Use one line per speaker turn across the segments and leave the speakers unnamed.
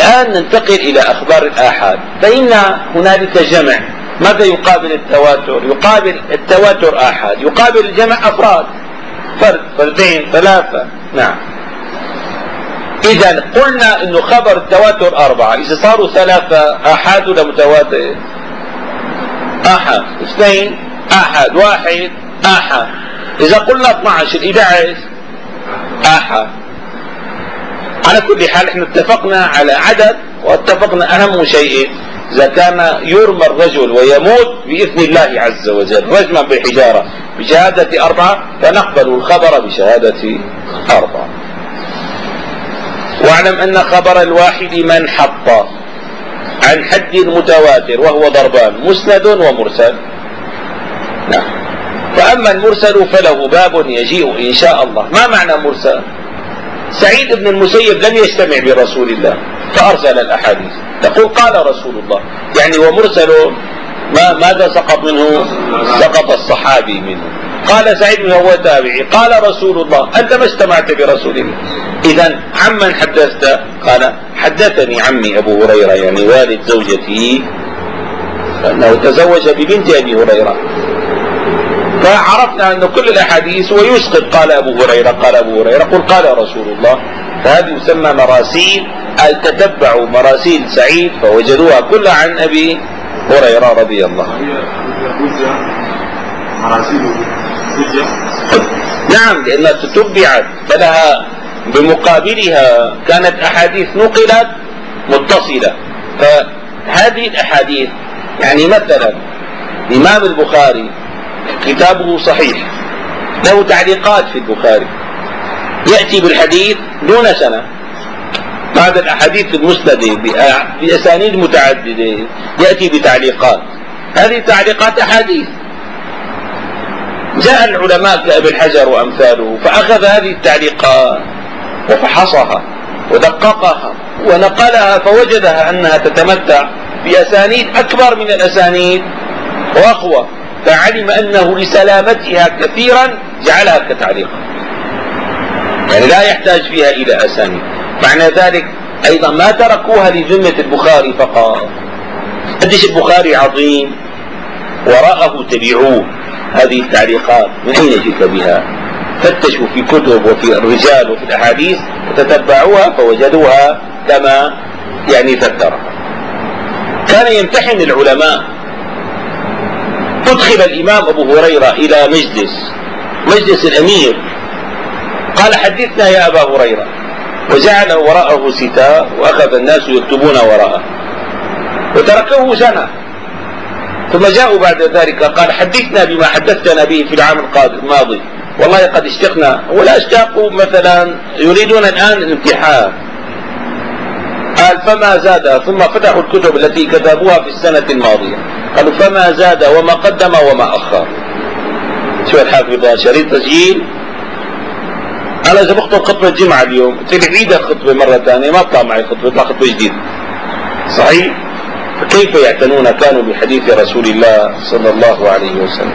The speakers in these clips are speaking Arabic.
الآن ننتقل إلى أخبار الآحاد، فإن هنالك جمع. ماذا يقابل التواتر؟ يقابل التواتر آحاد، يقابل الجمع أفراد، فرد، فردين، ثلاثة. نعم. إذا قلنا إنه خبر التواتر 4، إذا صاروا 3 آحاد ولا متواتر؟ آحاد. 2 آحاد، 1 آحاد. إذا قلنا 12 11 آحاد. على كل حال احنا اتفقنا على عدد، واتفقنا أهم شيء إذا كان يرمى الرجل ويموت بإذن الله عز وجل رجما بالحجارة بشهادة 4 فنقبل الخبر بشهادة 4. واعلم أن خبر الواحد من حط عن حد المتواتر وهو ضربان: مسند ومرسل. نعم. فأما المرسل فله باب يجيء إن شاء الله. ما معنى مرسل؟ سعيد بن المسيب لم يجتمع برسول الله فأرسل الأحاديث، تقول قال رسول الله، يعني ومرسل ماذا سقط منه؟ سقط الصحابي منه. قال سعيد وهو تابعي، قال رسول الله، أنت ما اجتمعت برسول الله. إذن عمن حدثت؟ قال حدثني عمي أبو هريرة، يعني والد زوجتي، أنه تزوج ببنت أبي هريرة. فعرفنا أن كل الأحاديث ويسقط قال أبو هريرة قال أبو هريرة، قل قال رسول الله. فهذه يسمى مراسيل. تتبعوا مراسيل سعيد فوجدوها كلها عن أبي هريرة رضي الله عنه. نعم، لأنها تتبعت فلها بمقابلها كانت أحاديث نقلت متصلة. فهذه الأحاديث يعني مثلا الإمام البخاري كتابه صحيح، له تعليقات في البخاري، يأتي بالحديث دون سنة. بعد الأحاديث المسندة بأسانيد متعددة يأتي بتعليقات، هذه تعليقات أحاديث. جاء العلماء كأبي الحجر وأمثاله فأخذ هذه التعليقات وفحصها ودققها ونقلها فوجدها أنها تتمتع بأسانيد أكبر من الأسانيد وأقوى، فعلم أنه لسلامتها كثيرا جعلها كتعليق، يعني لا يحتاج فيها إلى أسانيد. معنى ذلك أيضا ما تركوها لذمة البخاري فقط. قديش البخاري عظيم وراءه تبعوه. هذه التعليقات من أين جئت بها؟ فتشوا في كتب وفي الرجال وفي الأحاديث وتتبعوها فوجدوها كما يعني ذكرها. كان يمتحن العلماء. أدخل الإمام أبو هريرة إلى مجلس الأمير، قال حدثنا يا أبا هريرة، وجعل وراءه ستار وأخذ الناس يكتبون وراءه وتركوه سنة. ثم جاءوا بعد ذلك قال حدثنا بما حدثتنا به في العام الماضي، والله قد اشتقنا. ولا اشتاقوا مثلا يريدون الآن الامتحان. قال فما زاد، ثم فتحوا الكتب التي كتبوها في السنة الماضية قالوا فما زاد وما قدم وما أخر. شو الحافظ شريط تسجيل. أنا إذا بخطب خطبة الجمعة اليوم قلت لي عيد الخطبة مرة ثانية ما بطلع معي خطبة، بطلع خطبة جديدة. صحيح؟ فكيف يعتنون كانوا بحديث رسول الله صلى الله عليه وسلم.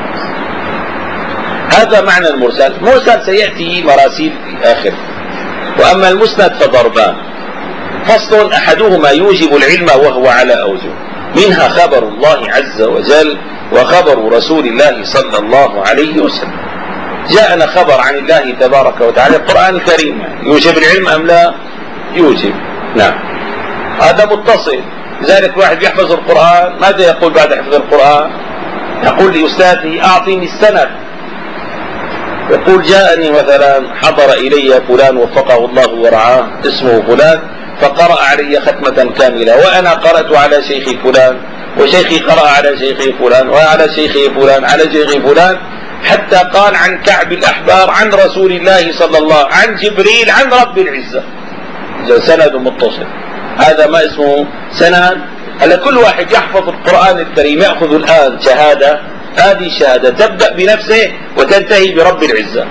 هذا معنى المرسل. المرسل سيأتي مراسيل في آخر. وأما المسند فضربان. فصل أحدهما يوجب العلم وهو على أوجه، منها خبر الله عز وجل وخبر رسول الله صلى الله عليه وسلم. جاءنا خبر عن الله تبارك وتعالى القرآن الكريم، يوجب العلم أم لا؟ يوجب. نعم، هذا متصل. لذلك واحد يحفظ القرآن ماذا يقول بعد حفظ القرآن؟ يقول لأستاذه أعطيني السند. يقول جاءني مثلا حضر إلي فلان وفقه الله ورعاه اسمه فلان فقرأ علي ختمة كاملة، وأنا قرأت على شيخي فلان وشيخي قرأ على شيخي فلان وعلى شيخي فلان على شيخي فلان، حتى قال عن كعب الأحبار عن رسول الله صلى الله عن جبريل عن رب العزة. سند متصل. هذا ما اسمه سند. هلا كل واحد يحفظ القرآن الكريم يأخذ الآن شهادة، هذه الشهادة تبدأ بنفسه وتنتهي برب العزة.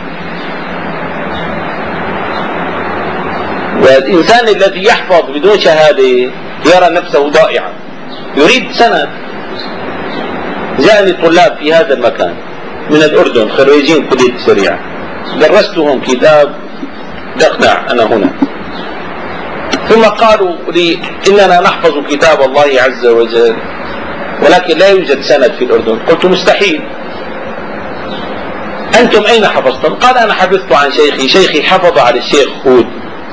والإنسان الذي يحفظ بدون شهادة يرى نفسه ضائعا، يريد سند. جاءني طلاب في هذا المكان من الأردن خريجين كلية الشريعة، درستهم كتاب دقنع أنا هنا ثم قالوا لي إننا نحفظ كتاب الله عز وجل ولكن لا يوجد سند في الأردن. قلت مستحيل، أنتم أين حفظتم؟ قال أنا حفظت عن شيخي حفظ على الشيخ هود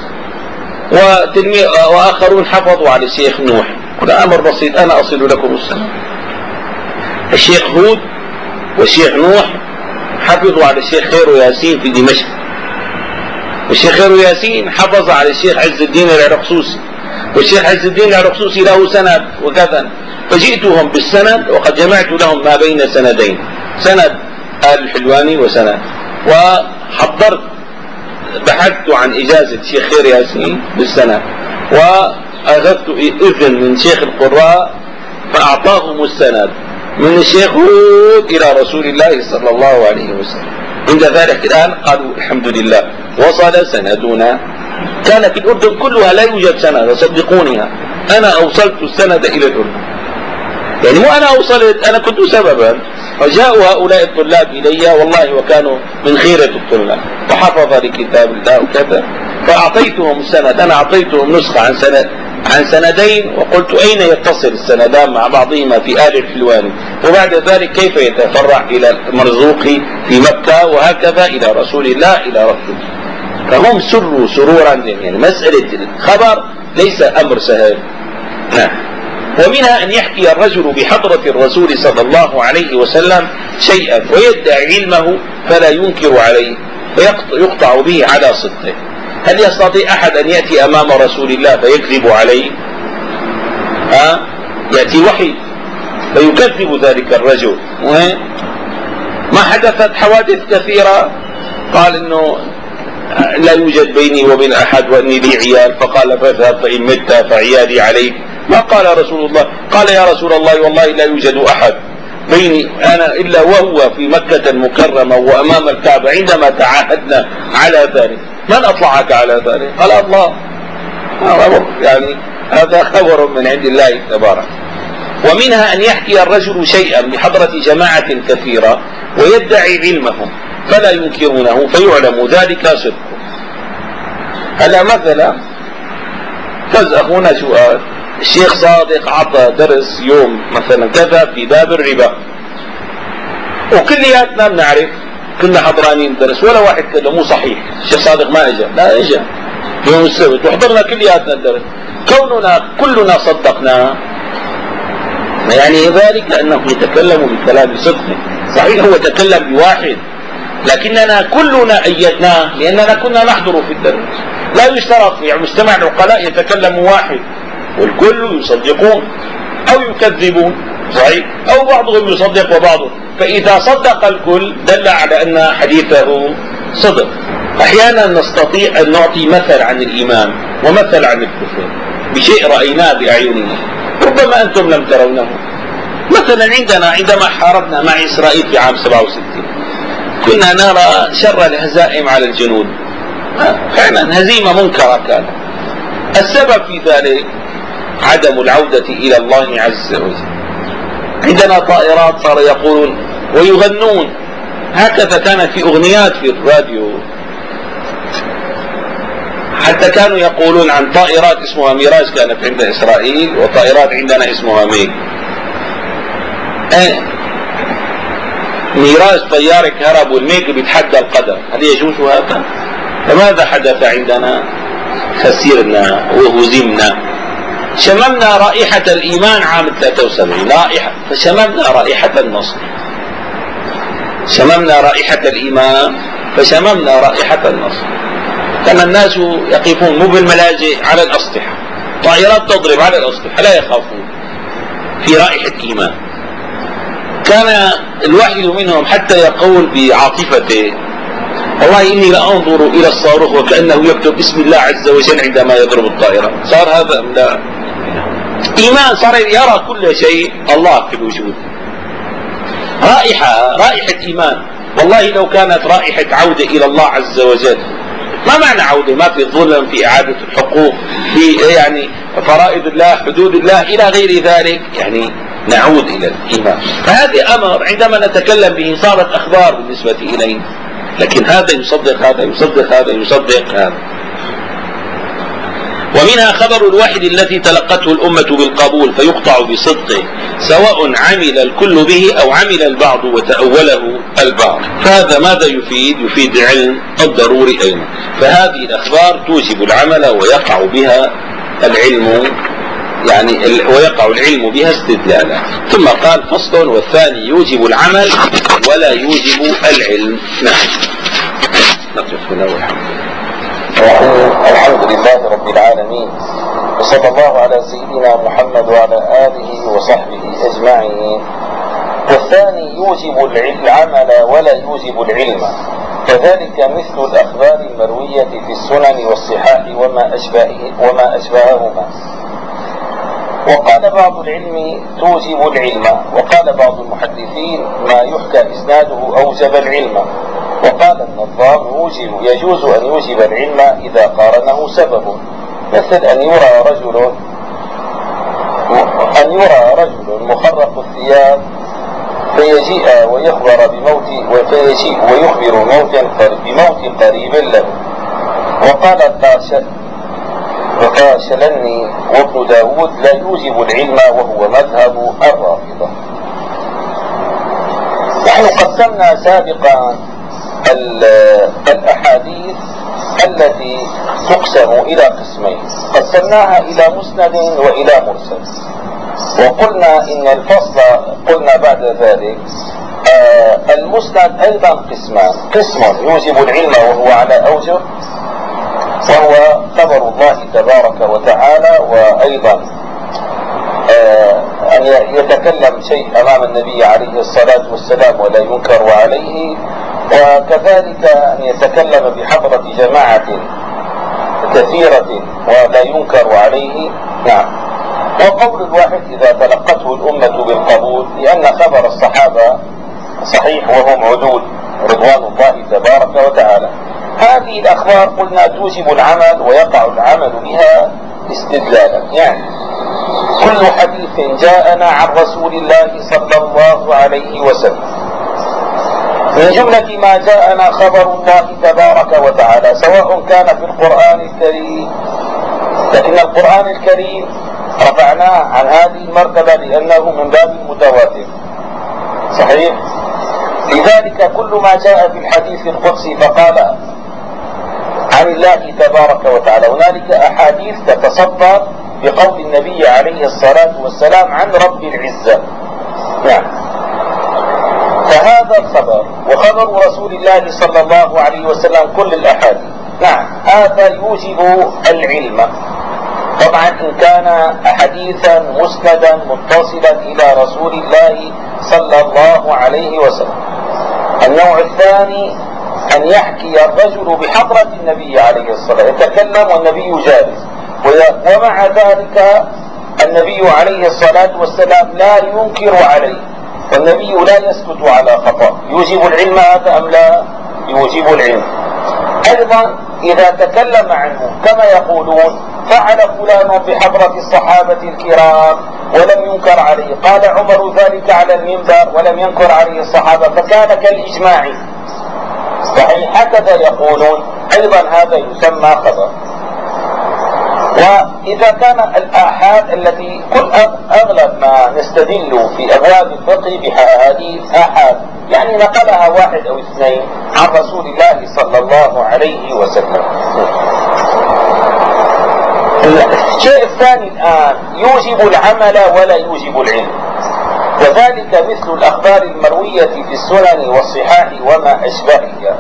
وآخرون حفظوا على الشيخ نوح. قلت أمر بسيط، أنا أصل لكم السند. الشيخ هود والشيخ نوح حفظوا على الشيخ خير ياسين في دمشق، والشيخ خير ياسين حفظ على الشيخ عز الدين العرقسوسي، والشيخ عز الدين العرقسوسي له سند وكذا. فجئتهم بالسند وقد جمعت لهم ما بين سندين، سند آل الحلواني وسند، وحضرت بحثت عن إجازة الشيخ خير ياسين بالسند، وأخذت إذن من شيخ القراء فأعطاهم السند من الشيخ هود إلى رسول الله صلى الله عليه وسلم. عند ذلك الآن قالوا الحمد لله وصل سندنا. كان في الأردن كلها لا يوجد سند، صدقوني أنا أوصلت السند إلى الأردن، يعني مو أنا أوصلت، أنا كنت سببا. وجاءوا هؤلاء الطلاب إلي والله وكانوا من خيرة الطلاب وحفظ لكتاب الله وكذا، فأعطيتهم السند. أنا أعطيتهم نسخة عن سندين وقلت أين يتصل السندان مع بعضهما في آل الحلواني، وبعد ذلك كيف يتفرع إلى المرزوقي في مكة وهكذا إلى رسول الله إلى ربه. فهم سروا سرورا، يعني مسألة الخبر ليس أمر سهل. ومنها أن يحكي الرجل بحضرة الرسول صلى الله عليه وسلم شيئا ويدعي علمه فلا ينكر عليه فيقطع به على صدقه. هل يستطيع أحد أن يأتي أمام رسول الله فيكذب عليه؟ يأتي وحي فيكذب ذلك الرجل. ما حدثت حوادث كثيرة، قال إنه لا يوجد بيني وبين أحد وإني لي عيال، فقال فاذهب فإن مت فعيالي عليك. ما قال رسول الله، قال يا رسول الله والله لا يوجد أحد بيني أنا إلا وهو في مكة المكرمة وأمام الكعبة عندما تعاهدنا على ذلك. من أطلعك على ذلك؟ قال الله. يعني هذا خبر من عند الله تبارك. ومنها أن يحكي الرجل شيئا بحضرة جماعة كثيرة ويدعي علمهم فلا ينكرونه فيعلم ذلك صدقه. هذا مثلا أخونا سؤال، الشيخ صادق عطى درس يوم مثلا كذا في باب الربا، وكلياتنا بنعرف كنا حضرانين الدرس ولا واحد كله مو صحيح. الشيخ صادق ما اجى، لا اجى يوم السبت وحضرنا كلياتنا الدرس، كوننا كلنا صدقناه يعني ذلك لأنه يتكلم بكلام صدق. صحيح هو تكلم بواحد لكننا كلنا أيدناه لأننا كنا نحضر في الدرس. لا يشترط في مجتمع العقلاء يتكلم واحد والكل يصدقون أو يكذبون، صحيح، أو بعضهم يصدق وبعضهم. فإذا صدق الكل دل على أن حديثه صدق. أحيانا نستطيع أن نعطي مثل عن الإيمان ومثل عن الكفر بشيء رأيناه بأعيننا ربما أنتم لم ترونه. مثلا عندنا عندما حاربنا مع إسرائيل في عام 67 كنا نرى شر الهزائم على الجنود، فعلا هزيمة منكرة كانت. السبب في ذلك عدم العودة إلى الله عز وجل. عندنا طائرات صار يقولون ويغنون، هكذا كانت في أغنيات في الراديو، حتى كانوا يقولون عن طائرات اسمها ميراج كانت عند إسرائيل وطائرات عندنا اسمها ميج. ميراج طيار كهرب والميج بيتحدى القدر، هل يجوز هذا؟ فماذا حدث عندنا؟ خسرنا وهزمنا. شممنا رائحة الإيمان عام 73 فشممنا رائحة النصر. شممنا رائحة الإيمان فشممنا رائحة النصر. كان الناس يقفون مو بالملاجئ على الأسطح، طائرات تضرب على الأسطح لا يخافون في رائحة إيمان. كان الواحد منهم حتى يقول بعاطفته والله إني لأنظر إلى الصاروخ وكأنه يكتب اسم الله عز وجل عندما يضرب الطائرة. صار هذا لا إيمان، صار يرى كل شيء الله في الوجود. رائحة إيمان. والله لو كانت رائحة عودة إلى الله عز وجل، ما معنى عودة؟ ما في ظلم، في إعادة الحقوق، في يعني فرائض الله، حدود الله إلى غير ذلك، يعني نعود إلى الإيمان. فهذا أمر عندما نتكلم به صارت أخبار بالنسبة إلينا، لكن هذا يصدق هذا يصدق هذا يصدق هذا. ومنها خبر الواحد التي تلقته الأمة بالقبول فيقطع بصدقه سواء عمل الكل به أو عمل البعض وتأوله البعض. فهذا ماذا يفيد؟ يفيد علم الضروري أيضا. فهذه الأخبار توجب العمل ويقع بها العلم، يعني ويقع العلم بها استدلالا. ثم قال فصل والثاني يوجب العمل ولا يوجب العلم. نعم. نقف هنا
الحمد لله رب العالمين، وصلى الله على سيدنا محمد وعلى آله وصحبه أجمعين. والثاني يوجب العمل ولا يوجب العلم، كذلك مثل الأخبار المروية في السنن والصحاح وما أشبههما. وقال بعض العلم توجب العلم، وقال بعض المحدثين ما يحكى إسناده أوجب العلم، وقال النظام يجوز أن يوجب العلم إذا قارنه سبب، مثل أن يرى رجل مخرق الثياب فيجيء ويخبر ويخبر بموت قريب له. وقال القاشلني وابن داود لا يوجب العلم وهو مذهب الرافضة. نحن قسمنا سابقا الأحاديث التي تقسم إلى قسمين، قسمناها إلى مسند وإلى مرسل. وقلنا إن الفصل قلنا بعد ذلك المسند أيضا قسمان، قسم يوجب العلم وهو على أوجه، وهو خبر الله تبارك وتعالى، وأيضا أن يتكلم شيء أمام النبي عليه الصلاة والسلام ولا ينكر عليه، وكذلك أن يتكلم بحضرة جماعة كثيرة ولا ينكر عليه. نعم. وقول الواحد إذا تلقته الأمة بالقبول، لأن خبر الصحابة صحيح وهم عدول رضوان الله تبارك وتعالى. هذه الأخبار قلنا توجب العمل ويقع العمل بها استدلالا، يعني كل حديث جاءنا عن رسول الله صلى الله عليه وسلم من جملة ما جاءنا خبر الله تبارك وتعالى، سواء كان في القرآن الكريم، لكن القرآن الكريم رفعناه عن هذه المرتبة لأنه من باب المتواتر، صحيح؟ لذلك كل ما جاء في الحديث القدسي فقال عن الله تبارك وتعالى، هنالك أحاديث تتصدر بقول النبي عليه الصلاة والسلام عن رب العزة. نعم. فهذا الخبر وخبر رسول الله صلى الله عليه وسلم كل الأحاديث، نعم، هذا يوجب العلم. طبعا إن كان حديثا مسندا متصلا إلى رسول الله صلى الله عليه وسلم. النوع الثاني أن يحكي الرجل بحضرة النبي عليه الصلاة والسلام، يتكلم والنبي جالس، ومع ذلك النبي عليه الصلاة والسلام لا ينكر عليه، والنبي لا يسكت على خطأ. يوجب العلم هذا أم لا؟ يوجب العلم. أيضا إذا تكلم عنه كما يقولون فعل فلان بحضرة الصحابة الكرام ولم ينكر عليه، قال عمر ذلك على المنبر ولم ينكر عليه الصحابة فكان كالإجماع، صحيح؟ هكذا يقولون، أيضا هذا يسمى خبر. وإذا كان الآحاد التي كل أغلب ما نستدل في أبواب الفقه بأحاديث آحاد، يعني نقلها واحد أو اثنين عن رسول الله صلى الله عليه وسلم. الشيء الثاني الآن يوجب العمل ولا يوجب العلم، وذلك مثل الأخبار المروية في السنن والصحاح وما أشبهها.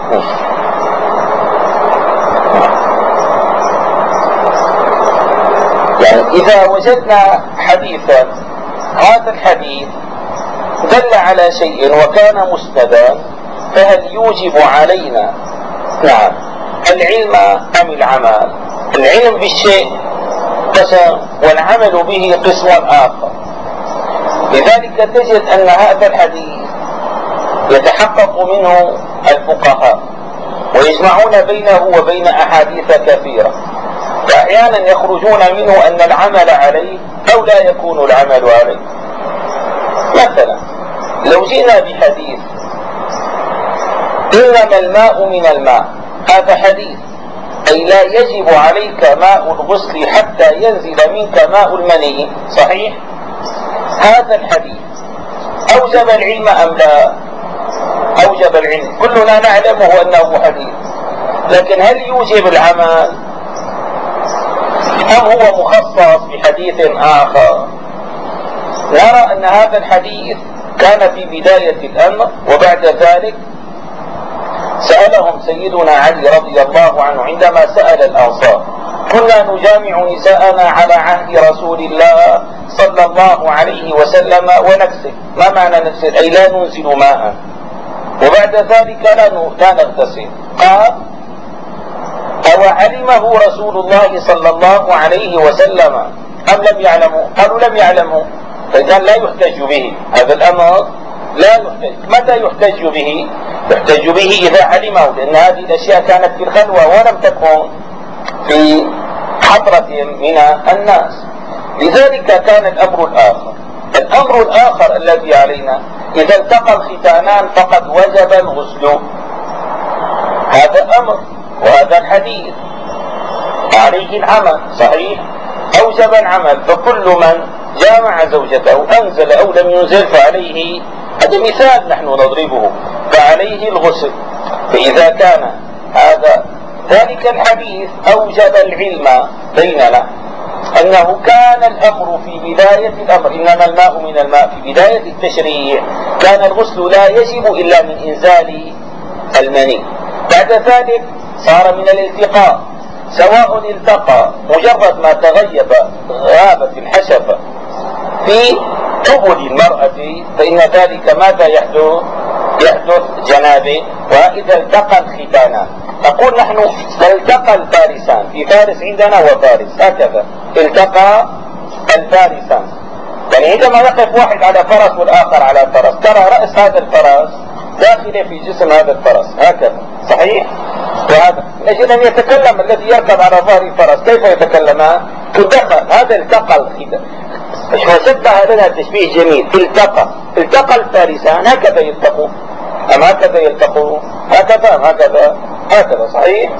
يعني إذا وجدنا حديثا هذا الحديث دل على شيء وكان مسندا، فهل يوجب علينا نعم العلم أم العمل؟ العلم بالشيء قسم والعمل به قسم آخر. لذلك تجد أن هذا الحديث يتحقق منه الفقهاء ويجمعون بينه وبين أحاديث كثيرة، فأحيانا يخرجون منه أن العمل عليه أو لا يكون العمل عليه. مثلا لو جئنا بحديث إنما الماء من الماء، هذا حديث أي لا يجب عليك ماء الغسل حتى ينزل منك ماء المني. صحيح؟ هذا الحديث أوجب العلم أم لا؟ أوجب العلم، كلنا نعلمه أنه حديث، لكن هل يوجب العمل أم هو مخصص بحديث آخر؟ نرى أن هذا الحديث كان في بداية الأمر، وبعد ذلك سألهم سيدنا علي رضي الله عنه عندما سأل الأنصار: كنا نجامع نساءنا على عهد رسول الله صلى الله عليه وسلم ونغسل. ما معنى نغسل؟ أي لا ننزل ماء، وبعد ذلك لا نغتسل. قال: أو علمه رسول الله صلى الله عليه وسلم أم لم يعلموا؟ قالوا: لم يعلموا. فإذا لا يحتج به، هذا الأمر لا يحتج. متى يحتج به؟ يحتج به إذا علمه، لأن هذه الأشياء كانت في الخلوة ولم تكن في حضرة من الناس. لذلك كان الأمر الآخر. الأمر الآخر الذي علينا: إذا التقى الختانان فقد وجب الغسل. هذا أمر، وهذا الحديث عليه العمل. صحيح؟ أوجب العمل، فكل من جامع زوجته أنزل أو لم ينزل فعليه، هذا مثال نحن نضربه، فعليه الغسل. فإذا كان هذا ذلك الحديث أوجب العلم بيننا أنه كان الأمر في بداية الأمر، إنما الماء من الماء، في بداية التشريع كان الغسل لا يجب إلا من إنزال المني. بعد ذلك صار من الالتقاء، سواء التقى مجرد ما تغيب غابت الحشفة في قبل المرأة، فإن ذلك ماذا يحدث؟ يحدث جنابه. وإذا التقى الختانان، نقول نحن التقى الفارسان، في فارس عندنا وفارس، هكذا التقى الفارسان، يعني عندما يقف واحد على فرس والآخر على فرس، ترى رأس هذا الفرس داخل في جسم هذا الفرس، هكذا. صحيح؟ وهذا نجد أن يتكلم الذي يركب على ظهر الفرس، كيف يتكلم؟ تدخل، هذا التقى الختان. فشبه لنا تشبيه جميل، التقى الفارسان، هكذا يلتقون. أم هكذا يلتقون؟ هكذا. صحيح؟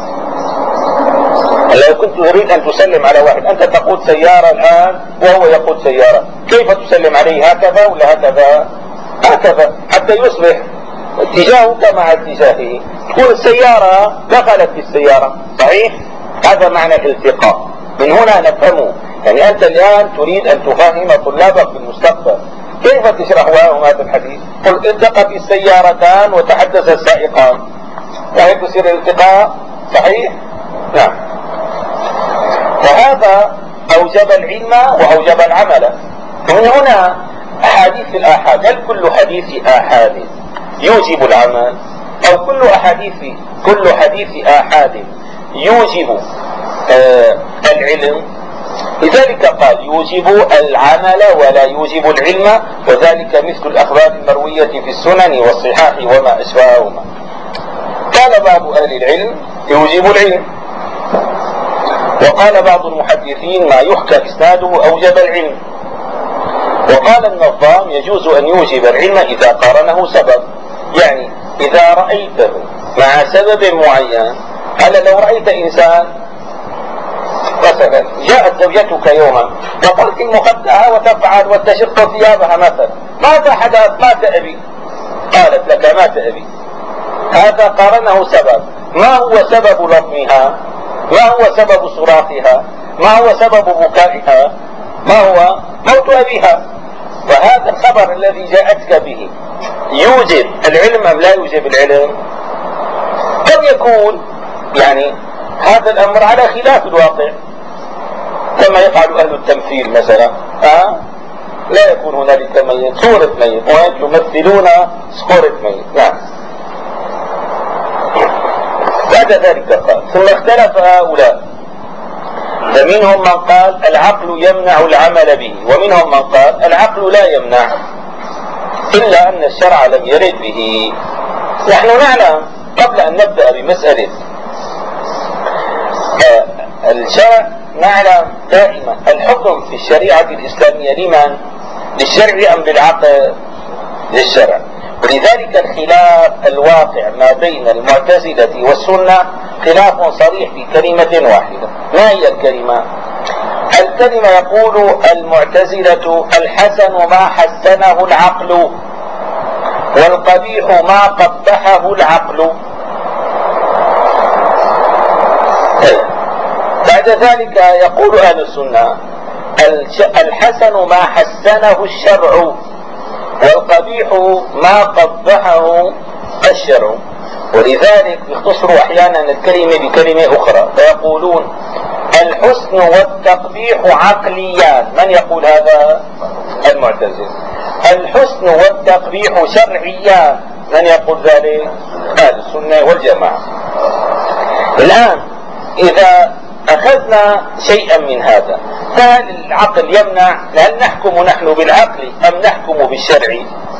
لو كنت أريد أن تسلم على واحد، أنت تقود سيارة الآن وهو يقود سيارة، كيف تسلم عليه؟ هكذا ولا هكذا حتى يصبح اتجاهك مع اتجاهه، تكون السيارة دخلت في السيارة. صحيح؟ هذا معنى الالتقاء. من هنا نفهمه. يعني أنت الآن تريد أن تفهم طلابك في المستقبل، كيف تشرح لهم هذا الحديث؟ قل التقت السيارتان وتحدث السائقان، يعني تصير الالتقاء. صحيح؟ نعم. فهذا أوجب العلم وأوجب العمل. ومن هنا أحاديث الآحاد، هل كل حديث آحاد يوجب العمل؟ أو كل حديث آحاد يوجب العلم؟ لذلك قال يوجب العمل ولا يوجب العلم، وذلك مثل الأخبار المروية في السنن والصحاح وما أشبههما. قال بعض أهل العلم يوجب العلم، وقال بعض المحدثين ما يحكى إسناده أوجب العلم، وقال النظام يجوز أن يوجب العلم إذا قارنه سبب. يعني إذا رأيته مع سبب معين، هل لو رأيت إنسان مثلا جاءت زوجتك يوما وقلت مخدها وتفعل وتشق ثيابها مثلا، ماذا حدث؟ مات أبي، قالت لك مات أبي، هذا قارنه سبب. ما هو سبب لطمها؟ ما هو سبب صراخها؟ ما هو سبب بكائها؟ ما هو موت أبيها. وهذا الخبر الذي جاءتك به يوجب العلم أم لا يوجب العلم؟ قد يكون يعني هذا الأمر على خلاف الواقع، كما يفعل أهل التمثيل مثلا، لا يكون هنالك ميت، صورة ميت، ويمثلون صورة ميت. نعم. بعد ذلك قال ثم اختلف هؤلاء، فمنهم من قال العقل يمنع العمل به، ومنهم من قال العقل لا يمنع، إلا أن الشرع لم يرد به. نحن نعلم قبل أن نبدأ بمسألة الشرع، نعلم دائما الحكم في الشريعة الإسلامية لمن؟ للشرع أم للعقل؟ للشرع. ولذلك الخلاف الواقع ما بين المعتزلة والسنة خلاف صريح في كلمة واحدة. ما هي الكلمة؟ الكلمة يقول المعتزلة الحسن ما حسنه العقل والقبيح ما قبحه العقل. بعد ذلك يقول أهل السنة الحسن ما حسنه الشرع والقبيح ما قبحه الشرع. ولذلك يختصروا أحيانا الكلمة بكلمة أخرى فيقولون الحسن والتقبيح عقليان. من يقول هذا؟ المعتزلة. الحسن والتقبيح شرعيان. من يقول ذلك؟ أهل السنة والجماعة. الآن إذا أخذنا شيئا من هذا فهل العقل يمنع؟ هل نحكم نحن بالعقل أم نحكم بالشرع؟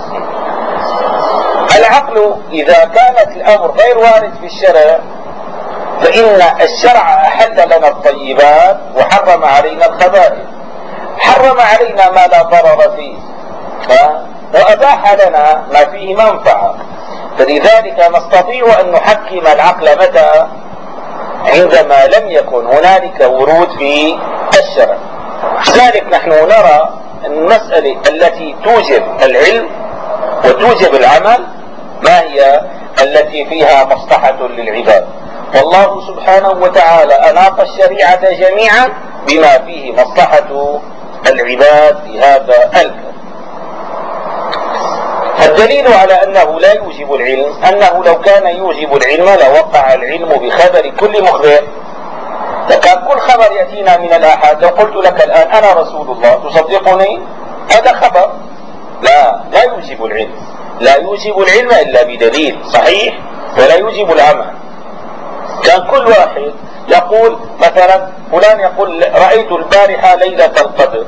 العقل إذا كانت الأمر غير وارد في الشرع فإن الشرع أحل لنا الطيبات وحرم علينا الخبائث، حرم علينا ما لا ضرر فيه وأباح لنا ما فيه منفعة. فلذلك نستطيع أن نحكم العقل متى؟ عندما لم يكن هنالك ورود في الشرع. لذلك نحن نرى المسألة التي توجب العلم وتوجب العمل ما هي التي فيها مصلحة للعباد. والله سبحانه وتعالى أناط الشريعة جميعا بما فيه مصلحة العباد في هذا الكون. الدليل على أنه لا يوجب العلم أنه لو كان يوجب العلم لوقع العلم بخبر كل مخبر. فكان كل خبر يأتينا من الآحاد لو قلت لك الآن أنا رسول الله تصدقني؟ هذا خبر لا يوجب العلم. لا يوجب العلم إلا بدليل صحيح ولا يوجب العمل. كان كل واحد يقول مثلا فلان يقول رأيت البارحة ليلة القدر،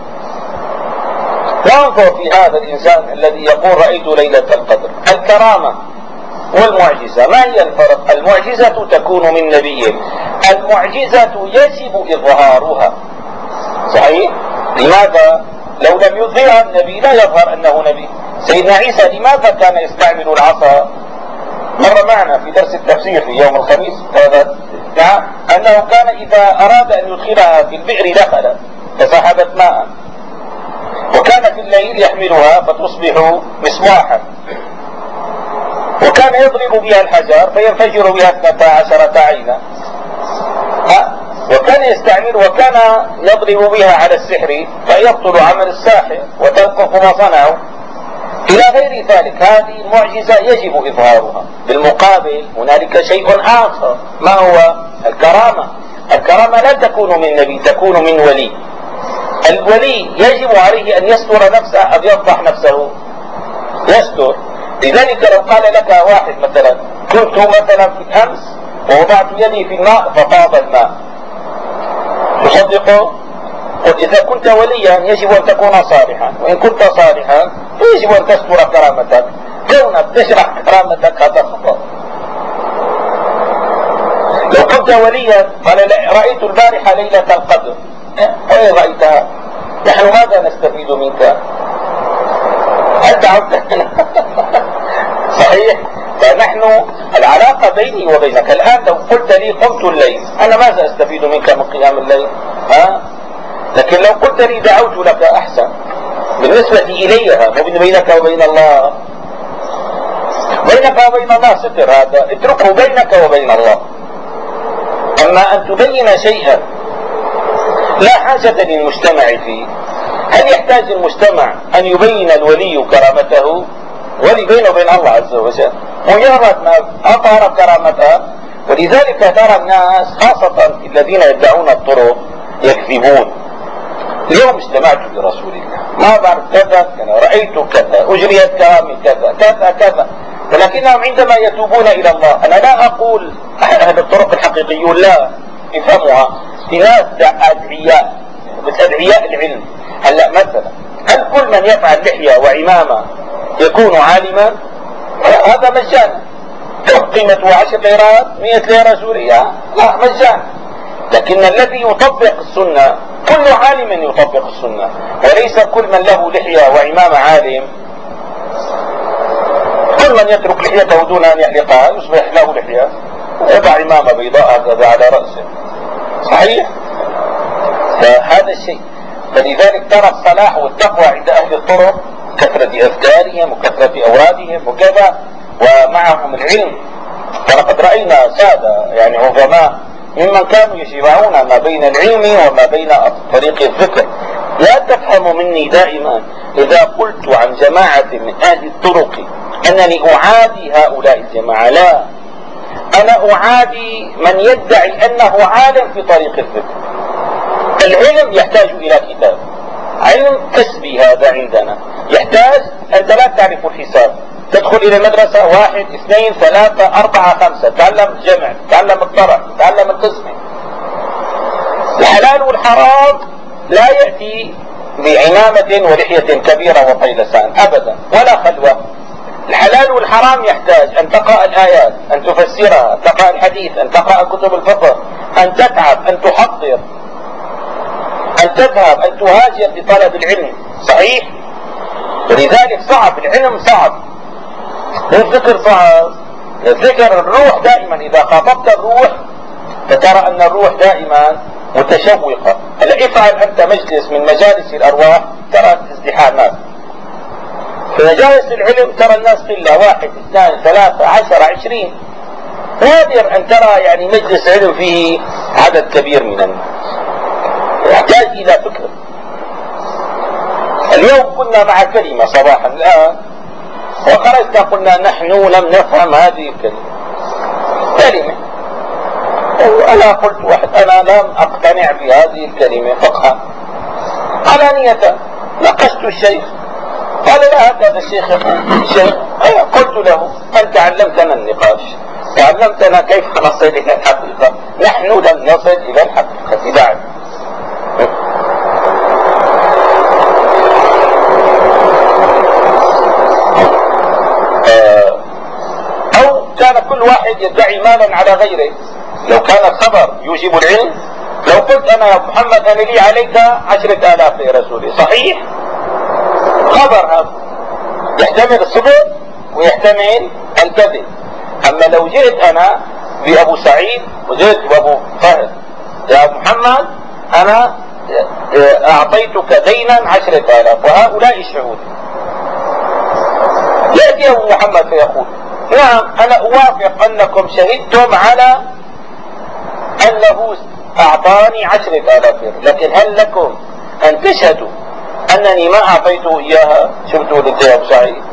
وانظر في هذا الإنسان الذي يقول رأيت ليلة القدر. الكرامة والمعجزة ما هي الفرق؟ المعجزة تكون من نبي، المعجزة يجب إظهارها صحيح. لماذا؟ لو لم يظهرها النبي لا يظهر أنه نبي. سيدنا عيسى لماذا كان يستعمل العصا؟ مر معنا في درس التفسير في يوم الخميس هذا أنه كان إذا أراد أن يدخلها في البئر دخل فسحبت ماء، وكان في الليل يحملها فتصبح مصباحا، وكان يضرب بها الحجر فينفجر بها 12 عينا، وكان يستعمل وكان يضرب بها على السحر فيبطل عمل الساحر وتوقف ما صنعه إلى غير ذلك. هذه المعجزة يجب إظهارها. بالمقابل هنالك شيء آخر ما هو الكرامة. الكرامة لا تكون من نبي، تكون من ولي. الولي يجب عليه أن يستر نفسه أو يفضح نفسه؟ يستر. لذلك لو قال لك واحد مثلا كنت مثلا في الأمس ووضعت يدي في الماء ففاض الماء، تصدقه؟ إذا كنت وليا يجب أن تكون صالحا، وإن كنت صالحا فيجب أن تستر كرامتك. كونك تشرح كرامتك هذا خطأ. لو كنت وليا قال رأيت البارحة ليلة القدر، وين رأيتها؟ نحن ماذا نستفيد منك؟ أنت عبدنا صحيح. فنحن العلاقة بيني وبينك الآن لو قلت لي قمت الليل أنا ماذا أستفيد منك من قيام الليل؟ لكن لو قلت لي دعوت لك أحسن بالنسبة إليها. مو بينك وبين الله، بينك وبين الله ستر، هذا اتركه بينك وبين الله. أما أن تبين شيئا لا حاجة للمجتمع فيه. هل يحتاج المجتمع أن يبين الولي كرامته؟ ولي بينه وبين الله عز وجل مجرد ما أظهر كرامته. ولذلك ترى الناس خاصة الذين يدعون الطرق يكذبون. اليوم اجتمعت برسول الله ما بعرف كذا رأيت كذا أجريت كرامي كذا كذا كذا، ولكنهم عندما يتوبون إلى الله أنا لا أقول أهل الطرق الحقيقيون لا يفهموها، في ناس أدعياء بس أدعياء العلم. هلا مثلا هل كل من يفعل لحية وعمامة يكون عالما؟ هذا مجانا. قيمته 10 ليرات 100 ليرة سورية لا مجانا. لكن الذي يطبق السنة كل عالم يطبق السنة، وليس كل من له لحية وعمامة عالم. كل من يترك لحيته دون أن يحلقها يصبح له لحية، يضع عمامة بيضاء هكذا على رأسه. صحيح؟ فهذا الشيء. فلذلك ترى الصلاح والتقوى عند أهل الطرق كثرة أذكارهم وكثرة أورادهم وكذا، ومعهم العلم. فلقد رأينا سادة يعني عظماء ممن كانوا يجمعون ما بين العلم وما بين طريق الذكر. لا تفهموا مني دائما إذا قلت عن جماعة من أهل الطرق أنني أعادي هؤلاء الجماعة، لا، أنا أعادي من يدعي أنه عالم في طريق الذكر. العلم يحتاج إلى كتاب، علم كسبي هذا عندنا، يحتاج أنت لا تعرف الحساب، تدخل إلى المدرسة 1 2 3 4 5 تعلم الجمع، تعلم الطرح، تعلم القسمة. الحلال والحرام لا يأتي بعمامة ولحية كبيرة وطيلسان أبدا ولا خلوة. الحلال والحرام يحتاج أن تقرأ الآيات، أن تفسرها، أن تقرأ الحديث، أن تقرأ كتب الفقه، أن تتعب، أن تحضر، أن تذهب، أن تهاجر لطلب العلم. صحيح؟ ولذلك صعب، العلم صعب، الذكر صعب. الذكر الروح دائما إذا خاطبت الروح فترى أن الروح دائما متشوقة. هلا افعل أنت مجلس من مجالس الأرواح ترى ازدحامات. في مجالس العلم ترى الناس قلة، 1 2 3 10 20. نادر أن ترى يعني مجلس علم فيه عدد كبير من الناس. يحتاج إلى فكر. اليوم كنا مع كلمة صباحا الآن وخرجنا قلنا نحن لم نفهم هذه الكلمة. أنا قلت واحد أنا لم أقتنع بهذه الكلمة فقها علانية. ناقشت الشيخ قال لا هكذا الشيخ يقول. الشيخ قلت له أنت علمتنا النقاش وعلمتنا كيف نصل إلى الحقيقة، نحن لم نصل إلى الحقيقة بعد. أو كان كل واحد يدعي مالا على غيره. لو كان الخبر يوجب العلم، لو قلت أنا يا محمد أنا لي عليك 10,000 يا رسولي، صحيح؟ خبر هذا يحتمل الصدق ويحتمل الكذب. أما لو جئت أنا بأبو سعيد وجئت بأبو فهد يا محمد أنا أعطيتك دينا 10,000 وهؤلاء الشهود، يأتي أبو محمد فيقول نعم أنا أوافق أنكم شهدتم على أنه أعطاني 10,000، لكن هل لكم أن تشهدوا أنني ما أعطيته إياها؟ شفتوا لك يا أبو سعيد؟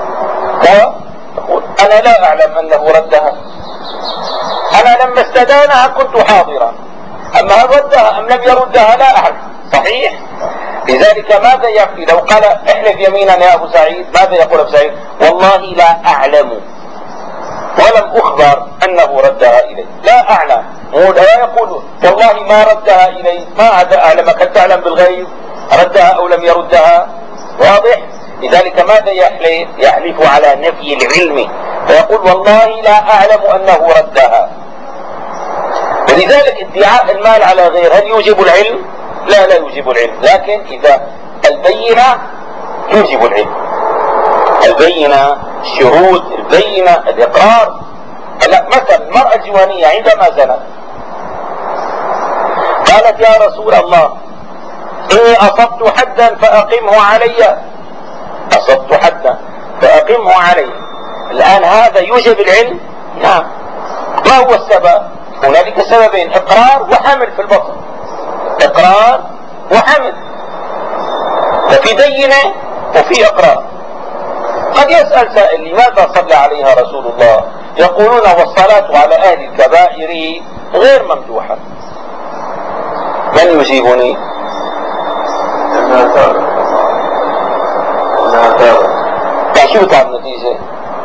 يقول أنا لا أعلم أنه ردها، أنا لما استدانها كنت حاضرا، أما هل ردها أم لم يردها لا أعلم. صحيح؟ لذلك ماذا يكفي لو قال احلف يمينا يا أبو سعيد؟ ماذا يقول أبو سعيد؟ والله لا أعلم ولم أخبر أنه ردها إلي، لا أعلم. لا يقول والله ما ردها إلي، ما أعلمك، هل تعلم بالغيب ردها أو لم يردها؟ واضح؟ لذلك ماذا يحلف؟ يحلف على نفي العلم ويقول والله لا أعلم أنه ردها. ولذلك ادعاء المال على غير هل يوجب العلم؟ لا، لا يوجب العلم، لكن إذا البينة توجب العلم، البينة، الشهود، البينة، الإقرار. لا مثلا المرأة الجوانية عندما زنت قالت يا رسول الله إني أصبت حدا فأقمه علي، أصبت حدا فأقمه علي. الآن هذا يوجب العلم؟ نعم. ما هو السبب؟ هنالك سببين، إقرار وحمل في البطن، إقرار وحمل، ففي بينة وفي إقرار. قد يسأل سائل لماذا صلى عليها رسول الله؟ يقولون والصلاة على أهل الكبائر غير ممدوحة. من يجيبني؟ شو بتاع النتيجة؟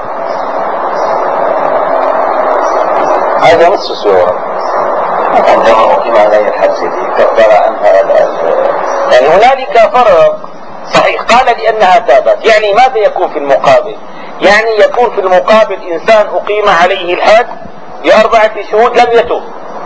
هذا نصف السورة. عندما أقيم عليه الحد كفر عنها يعني هنالك فرق. صحيح قال لأنها تابت، يعني ماذا يكون في المقابل؟ يعني يكون في المقابل إنسان أقيم عليه الحد ب4 شهود لم يتوب.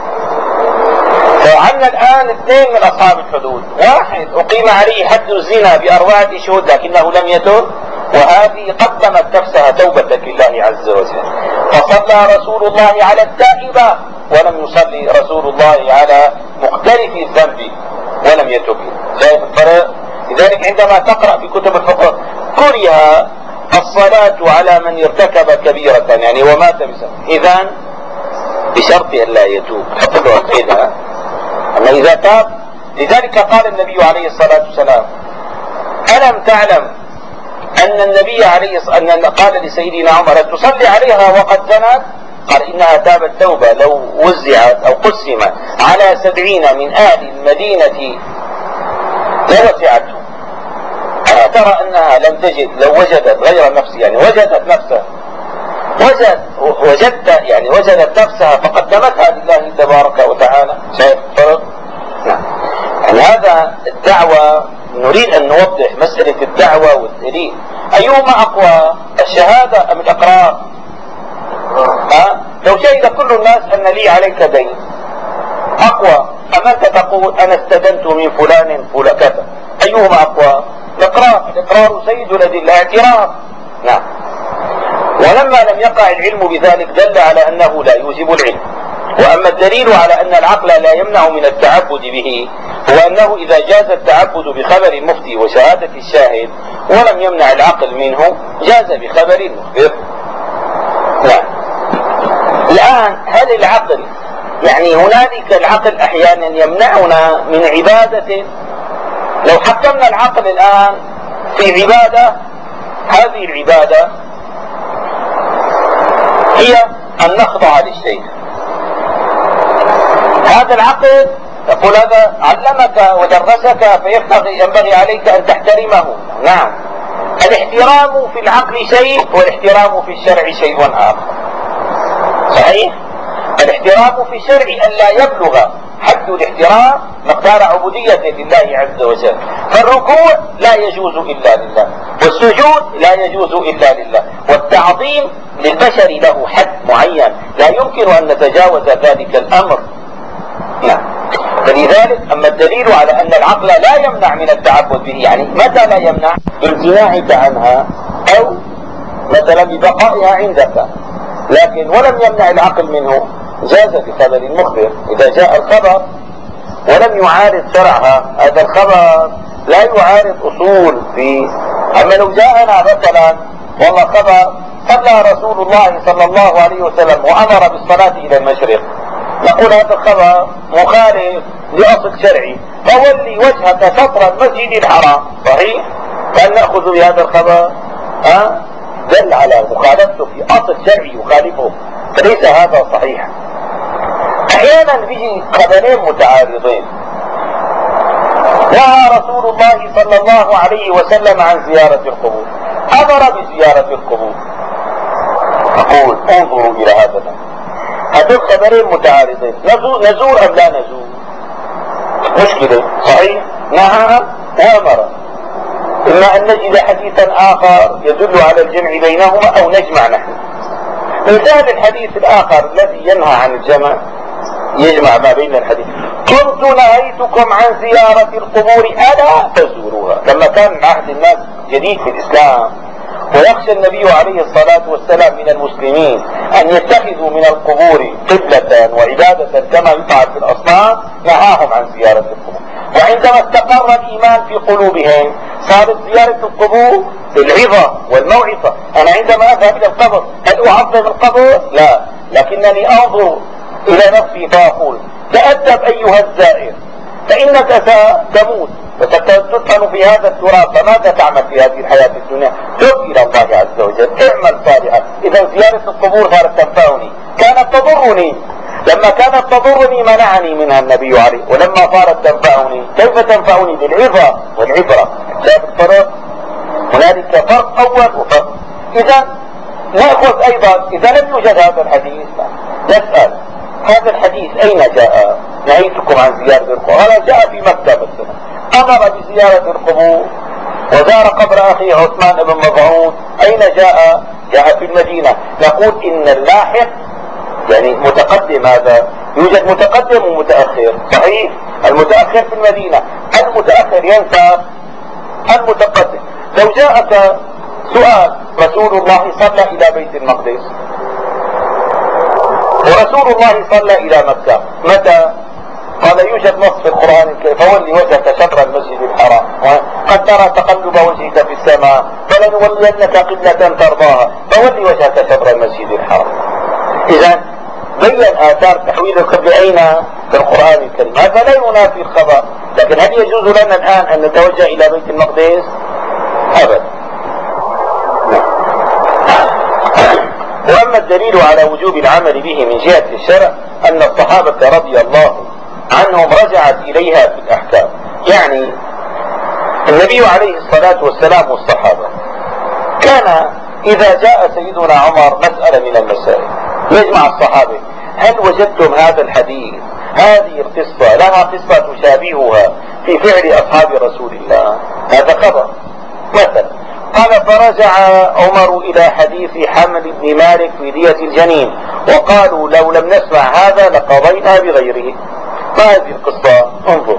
فعندنا الآن 2 من أصحاب الحدود، واحد أقيم عليه حد الزنا ب4 شهود لكنه لم يتوب، وهذه قدمت نفسها توبة لله عز وجل. فصلى رسول الله على التائب ولم يصلي رسول الله على مقترف الذنب ولم يتب. شايف الفرق؟ لذلك عندما تقرأ في كتب الفقه كره الصلاة على من ارتكب كبيرة يعني ومات بسبب، إذن بشرط أن لا يتوب. حط له القيد. أما إذا تاب، لذلك قال النبي عليه الصلاة والسلام: ألم تعلم أن النبي قال لسيدنا عمر: تصلي عليها وقد زنت؟ قال: إنها تابت توبة لو وزعت أو قسمت على 70 من أهل المدينة لوسعتهم. ألا ترى أنها لم تجد، لو وجدت غير نفسها يعني وجدت نفسها وجدت نفسها فقدمتها لله تبارك وتعالى. شايف الفرق؟ نعم. يعني هذا الدعوة نريد أن نوضح مسألة الدعوة والدليل. أيهما أقوى، الشهادة أم الإقرار؟ لو شهد كل الناس أن لي عليك دين أقوى أم أنت تقول أنا استدنت من فلان كذا؟ أيهما أقوى؟ الإقرار سيد الأدلة، اعتراف. نعم. ولما لم يقع العلم بذلك دل على أنه لا يوجب العلم. وأما الدليل على أن العقل لا يمنع من التعبد به هو أنه إذا جاز التعبد بخبر المفتي وشهادة الشاهد ولم يمنع العقل منه جاز بخبر المخبر. نعم. الآن هل العقل يعني هنالك العقل أحيانا يمنعنا من عبادة؟ لو حكمنا العقل الآن في عبادة، هذه العبادة هي أن نخضع للشيء. هذا العقل يقول هذا علمك ودرسك فينبغي عليك أن تحترمه. نعم. الاحترام في العقل شيء والاحترام في الشرع شيء آخر. صحيح؟ الاحترام في الشرع أن لا يبلغ حد الاحترام مقدار عبودية لله عز وجل. فالركوع لا يجوز إلا لله، والسجود لا يجوز إلا لله، والتعظيم للبشر له حد معين لا يمكن أن نتجاوز ذلك الأمر. نعم. فلذلك أما الدليل على أن العقل لا يمنع من التعبد به، يعني متى لا يمنع؟ بامتناعك عنها أو مثلا ببقائها عندك، لكن ولم يمنع العقل منه جاز بخبر المخبر. إذا جاء الخبر ولم يعارض شرعها، هذا الخبر لا يعارض أصول في. أما لو جاءنا مثلا والله خبر صلى رسول الله صلى الله عليه وسلم وأمر بالصلاة إلى المشرق، نقول هذا الخبر مخالف لأصل شرعي، فولي وجهك شطر المسجد الحرام. صحيح؟ فهل نأخذ بهذا الخبر؟ دل على مخالفته في أصل شرعي يخالفه، فليس هذا صحيح. أحيانا بيجي خبرين متعارضين. نهى رسول الله صلى الله عليه وسلم عن زيارة القبور، أمر بزيارة القبور. أقول انظروا إلى هذا الأمر، هذول خبرين متعارضين، نزور أم لا نزور؟ مشكلة. صحيح؟ نهى وأمر. إما أن نجد حديثا آخر يدل على الجمع بينهما أو نجمع نحن. مثال الحديث الآخر الذي ينهى عن الجمع يجمع ما بين الحديث: كنت نهيتكم عن زيارة القبور ألا تزوروها. لما كان عهد الناس جديد في الإسلام ويخشى النبي عليه الصلاة والسلام من المسلمين أن يتخذوا من القبور قبلة وعبادة كما يفعل في الأصنام، نهاهم عن زيارة القبور. وعندما استقر الإيمان في قلوبهم صارت زيارة القبور العظة والموعظة. أنا عندما أذهب إلى القبر هل أعظم القبر؟ لا، لكنني أنظر إلى نفسي فأقول: تأدب أيها الزائر، فإنك ستموت وستدفن في هذا التراب، فماذا تعمل في هذه الحياة الدنيا؟ تب إلى الله عز وجل، اعمل صالحا. إذا زيارة القبور صارت تنفعني، كانت تضرني. لما كانت تضرني منعني منها النبي عليه، ولما صارت تنفعني كيف تنفعني؟ بالعظة والعبرة. شايف الفرق؟ هنالك فرق أول وفرق. إذا نأخذ أيضا إذا لم يوجد هذا الحديث نسأل: هذا الحديث أين جاء؟ نهيتكم عن زيارة القبور، هذا جاء في مكة مثلا، أمر بزيارة القبور وزار قبر أخيه عثمان بن مظعون. أين جاء؟ جاء في المدينة. نقول إن اللاحق يعني متقدم، هذا يوجد متقدم ومتأخر. صحيح؟ المتأخر في المدينة، المتأخر ينسى المتقدم. لو جاءك سؤال: رسول الله صلى إلى بيت المقدس ورسول الله صلى إلى مكة متى؟ قال: يوجد نص في القرآن الكريم: فولي وجهك شطر المسجد الحرام قد ترى تقلب وجهك في السماء فلنولينك قبلة ترضاها فولي وجهك شطر المسجد الحرام. إذا بين آثار تحويل القبلة أين؟ في القرآن الكريم. هذا لا ينافي الخبر، لكن هل يجوز لنا الآن أن نتوجه إلى بيت المقدس؟ أبدا. وأما الدليل على وجوب العمل به من جهة الشرع أن الصحابة رضي الله عنهم رجعت إليها في الأحكام. يعني النبي عليه الصلاة والسلام والصحابة كان إذا جاء سيدنا عمر مسألة من المسائل يجمع الصحابة: هل وجدتم هذا الحديث، هذه القصة لها قصة تشابهها في فعل أصحاب رسول الله؟ هذا خبر. مثلا قال: فرجع عمر إلى حديث حمل بن مالك في دية الجنين وقالوا: لو لم نسمع هذا لقضينا بغيره. ما هذه القصة؟ انظر.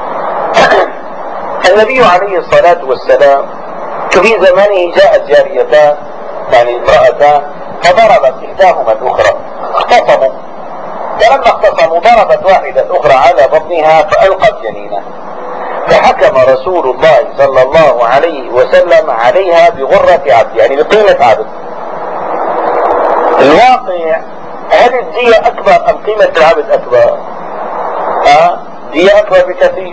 النبي عليه الصلاة والسلام في زمانه جاءت جاريتان، يعني امرأتان، فضربت إحداهما الأخرى، اختصموا، فلما اختصموا ضربت واحدة الأخرى على بطنها فألقت جنينها، فحكم رسول الله صلى الله عليه وسلم عليها بغرة عبد، يعني بقيمة عبد. الواقع هل الدية أكبر أم قيمة العبد أكبر؟ دية أكبر بكثير.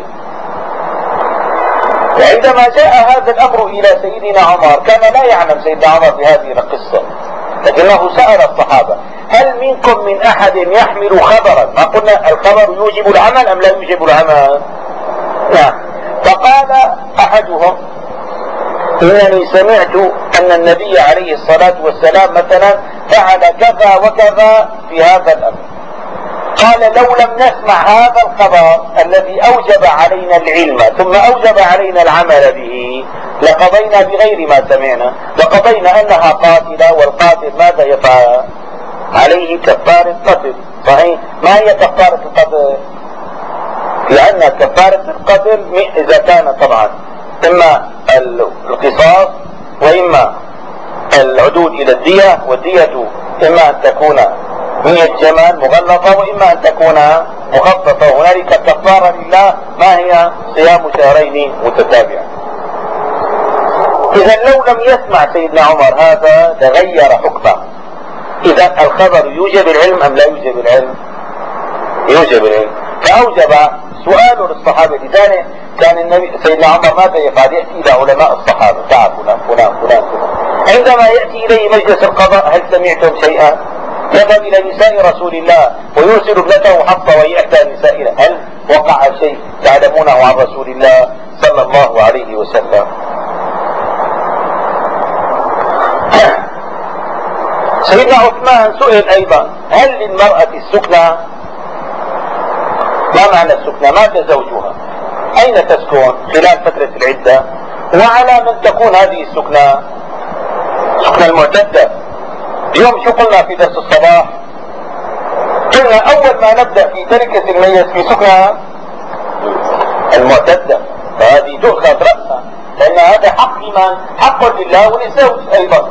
وعندما جاء هذا الأمر إلى سيدنا عمر كان لا يعلم سيدنا عمر بهذه القصة، لكنه سأل الصحابة: هل منكم من أحد يحمل خبرا؟ ما قلنا الخبر يوجب العمل أم لا يوجب العمل؟ نعم. فقال أحدهم: إنني سمعت أن النبي عليه الصلاة والسلام مثلا فعل كذا وكذا في هذا الأمر. قال: لو لم نسمع هذا الخبر الذي أوجب علينا العلم ثم أوجب علينا العمل به لقضينا بغير ما سمعنا، لقضينا أنها قاتلة، والقاتل ماذا يفعل؟ عليه كفارة قتل. صحيح؟ ما هي كفارة القتل؟ لأن كفارة القتل إذا كان طبعا إما القصاص وإما العدول إلى الدية، والدية إما أن تكون 100 جمل مغلظة وإما أن تكون مخففة. وهنالك كفارة لله، ما هي؟ صيام شهرين متتابعين. إذا لو لم يسمع سيدنا عمر هذا تغير حكمه. إذا الخبر يوجب العلم أم لا يوجب العلم؟ يوجب العلم. فأوجب سؤال للصحابة. لذلك كان النبي سيدنا عمر ماذا يفعل؟ يأتي إلى علماء الصحابة: تعال فلان فلان فلان فلان. عندما يأتي إليه مجلس القضاء: هل سمعتم شيئا؟ يذهب إلى نساء رسول الله ويرسل ابنته حفصة وهي إحدى نسائنا: هل وقع شيء تعلمونه عن رسول الله صلى الله عليه وسلم؟ سيدنا عثمان سئل أيضا: هل للمرأة السكنى؟ ما معنى السكنى؟ مات زوجها، أين تسكن خلال فترة العدة؟ وعلى من تكون هذه السكنى؟ سكنى المعتدة. اليوم شو قلنا في درس الصباح؟ قلنا أول ما نبدأ في تركة الميت في سكنى المعتدة، فهذه تؤخذ رأسا، لأن هذا حق لمن؟ حق لله وللزوج أيضا.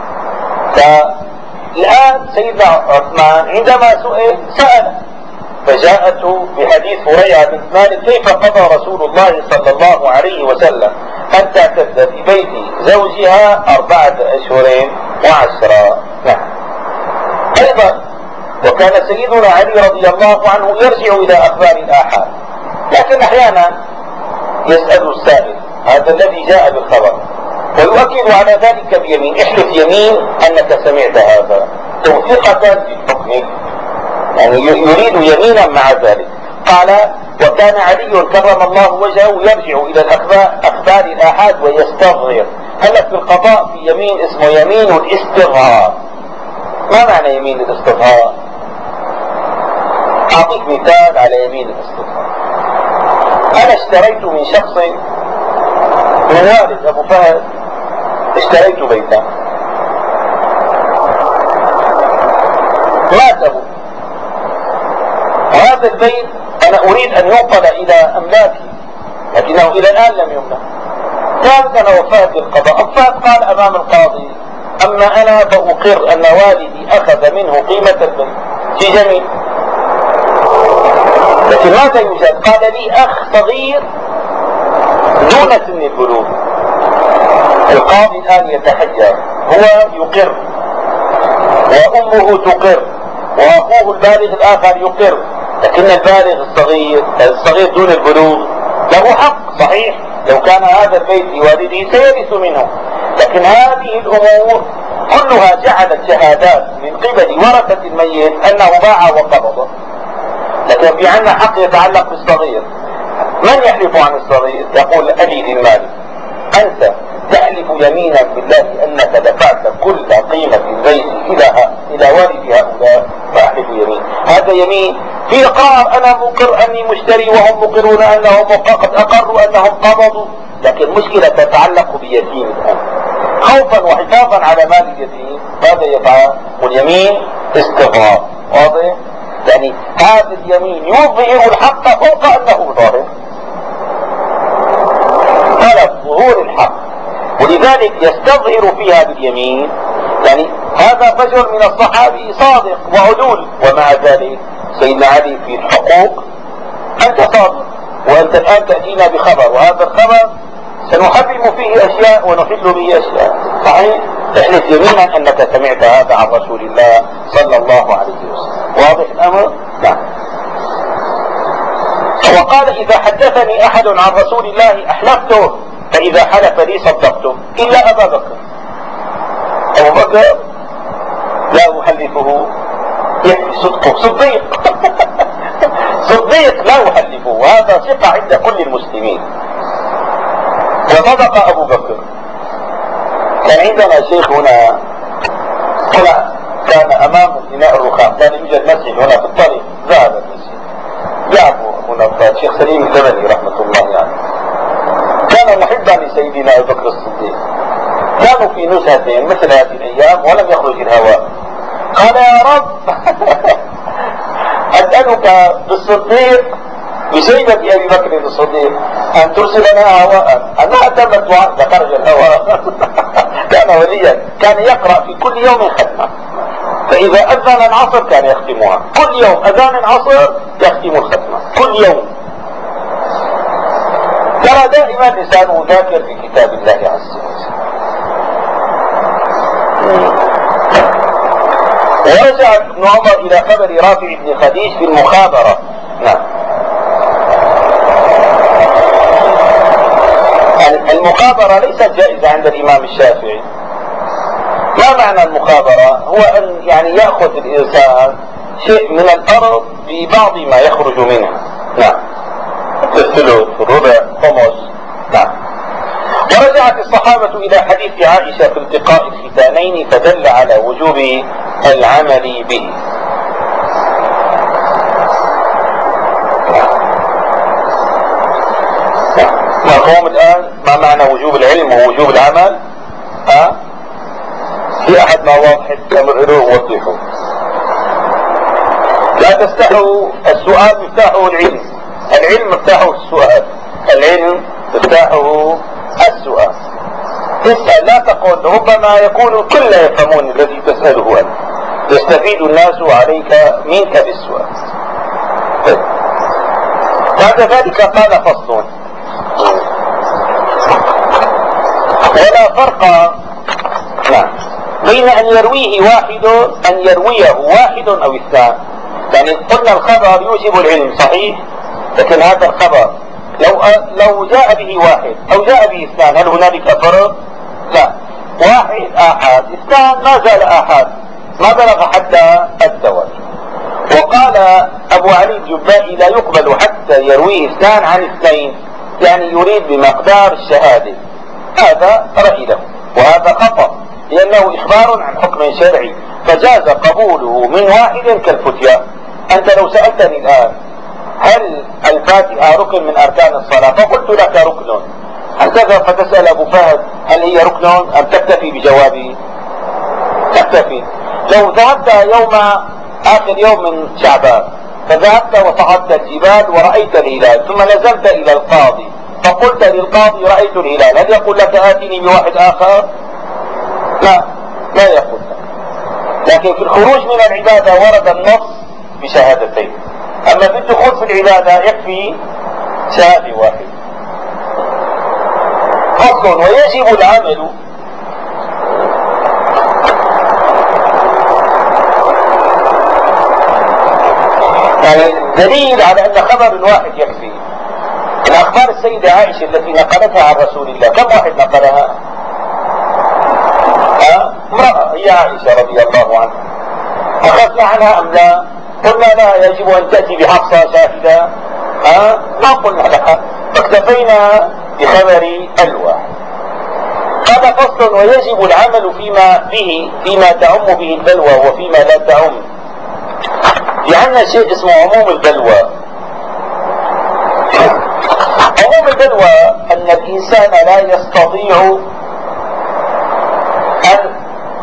فالآن سيدنا عثمان عندما سأل فجاءته بحديث هريرة بن مالك: كيف قضى رسول الله صلى الله عليه وسلم أن تعتد في بيت زوجها 4 أشهر و10. نعم. أيضا وكان سيدنا علي رضي الله عنه يرجع إلى أخبار الآحاد، لكن أحيانا يسأل السائل هذا الذي جاء بالخبر ويؤكد على ذلك بيمين: احلف يمين أنك سمعت هذا توثيقة للحكم، يعني يريد يمينا مع ذلك. قال: وكان علي كرم الله وجهه يرجع إلى أخبار الآحاد ويستظهر. هلا في القضاء في يمين اسمه يمين الاستظهار. ما معنى يمين الاستظهار؟ أعطيك مثال على يمين الاستظهار. أنا اشتريت من شخص، من والد أبو فهد، اشتريت بيتا، مات أبوه، وهذا البيت أنا أريد أن ينقل إلى أملاكي، لكنه إلى الآن لم يملك. ثالثا وفاة القضاء. الفات قال امام القاضي اما انا فاقر ان والدي اخذ منه قيمة البيت في جميل، لكن ماذا يوجد؟ قال لي اخ صغير دون سن البلوغ. القاضي الان يتحير، هو يقر وامه تقر واخوه البالغ الاخر يقر، لكن البالغ الصغير دون البلوغ له حق صحيح، لو كان هذا البيت لوالده سيرث منه، لكن هذه الامور كلها جعلت شهادات من قبل ورثة الميت انه باع وقبض، لكن في عندنا حق يتعلق بالصغير. من يحلف عن الصغير؟ يقول ابي للمال انت تحلف يمينا بالله انك دفعت كل قيمة البيت الى والد هؤلاء، فاحلف يمين. هذا يمين في اقرار، انا مقر اني مشتري وهم مقرون انهم قد اقروا انهم قبضوا، لكن مشكلة تتعلق بيتيم الان، خوفا وحفاظا على مال اليتيم ماذا يفعل؟ واليمين استغرار واضح، يعني هذا اليمين يظهر الحق فوق انه ظاهر، طلب ظهور الحق، ولذلك يستظهر فيها باليمين. يعني هذا رجل من الصحابي صادق وعدول، ومع ذلك سيدنا علي في الحقوق انت صادق وانت الان تأتينا بخبر، وهذا الخبر سنحرم فيه اشياء ونحل به اشياء، صحيح؟ احلف يمينا انك سمعت هذا عن رسول الله صلى الله عليه وسلم. واضح الامر؟ نعم. وقال اذا حدثني احد عن رسول الله احلفته، فاذا حلف لي صدقته الا ابا بكر. ابو بكر لا احلفه، يكفي صدقه، صديق صديق لا احلفه، وهذا ثقة عند كل المسلمين. وصدق ابو بكر. كان عندنا شيخ هنا كان امام بناء الرخام، كان يوجد مسجد هنا في الطريق، ذهب المسجد جابوا هنا الشيخ سليم الزمني رحمة الله يعني، كان محبا لسيدنا ابو بكر الصديق، كانوا في نزهتين مثل هذه الايام ولم يخرج الهواء، قال يا رب اسألك بالصديق بشيبة ابي بكر الصديق ان ترسل لنا هواء، انا اتم الدعاء فخرج الهواء كان وليا، كان يقرأ في كل يوم ختمة، فاذا اذن العصر كان يختمها، كل يوم اذان العصر يختم الختمة كل يوم. ترى دائما لسانه ذاكر في كتاب الله عز وجل. ورجع ابن عمر الى خبر رافع بن خديج في المخابرة. نعم. المخابرة ليست جائزة عند الامام الشافعي. ما معنى المخابرة؟ هو ان يعني يأخذ الانسان شيء من الارض ببعض ما يخرج منها. نعم. الثلث، الربع، خمس. نعم. ورجعت الصحابة الى حديث عائشة في التقاء الختانين فدل على وجوب العمل به. مفهوم الان ما معنى وجوب العلم ووجوب العمل؟ في احد ما واضح يمرره ووضحه. لا تستحوا، السؤال مفتاحه العلم، العلم مفتاحه السؤال، العلم مفتاحه السؤال. اسأل، لا تقول ربما يكون الكل يفهمون الذي تسأله أنت، يستفيد الناس عليك منك بالسؤال. بعد ذلك قال فصل: ولا فرق بين أن يرويه واحد أو اثنان. يعني قلنا الخبر يوجب العلم صحيح، لكن هذا الخبر لو جاء به واحد أو جاء به اثنان هل هنالك فرق؟ لا، واحد آحاد، اثنان ما زال آحاد، ما بلغ حتى الزواج. وقال أبو علي الجبائي: لا يقبل حتى يرويه اثنان عن اثنين، يعني يريد بمقدار الشهادة. هذا رأي له، وهذا خطأ، لأنه إخبار عن حكم شرعي، فجاز قبوله من واحد كالفتيا. أنت لو سألتني الآن هل الفاتحة ركن من أركان الصلاة فقلت لك ركن، هل تذهب فتسأل أبو فهد هل هي ركن أم تكتفي بجوابي؟ تكتفي. لو ذهبت يوم آخر يوم من شعبان فذهبت وصعدت الجبال ورأيت الهلال ثم نزلت إلى القاضي فقلت للقاضي رأيت الهلال، هل يقول لك آتني بواحد آخر؟ لا يقول لك. لكن في الخروج من العبادة ورد النص بشهادتين، أما في الدخول في العبادة يكفي شهادة واحدة. فصل: ويجب العمل يعني دليل على أن خبر واحد يكفي. الأخبار السيدة عائشة التي نقلتها عن رسول الله كم واحد نقلها؟ امرأة هي عائشة رضي الله عنها. أخذنا عنها أم لا؟ قلنا لا، يجب أن تأتي بحفصة شاهدة. ما قلنا لها، فاكتفينا بخبر الواحد. قال: فصل: ويجب العمل فيما تعم به البلوى وفيما لا تعم. لأن شيء اسمه عموم البلوى. عموم البلوى أن الإنسان لا يستطيع أن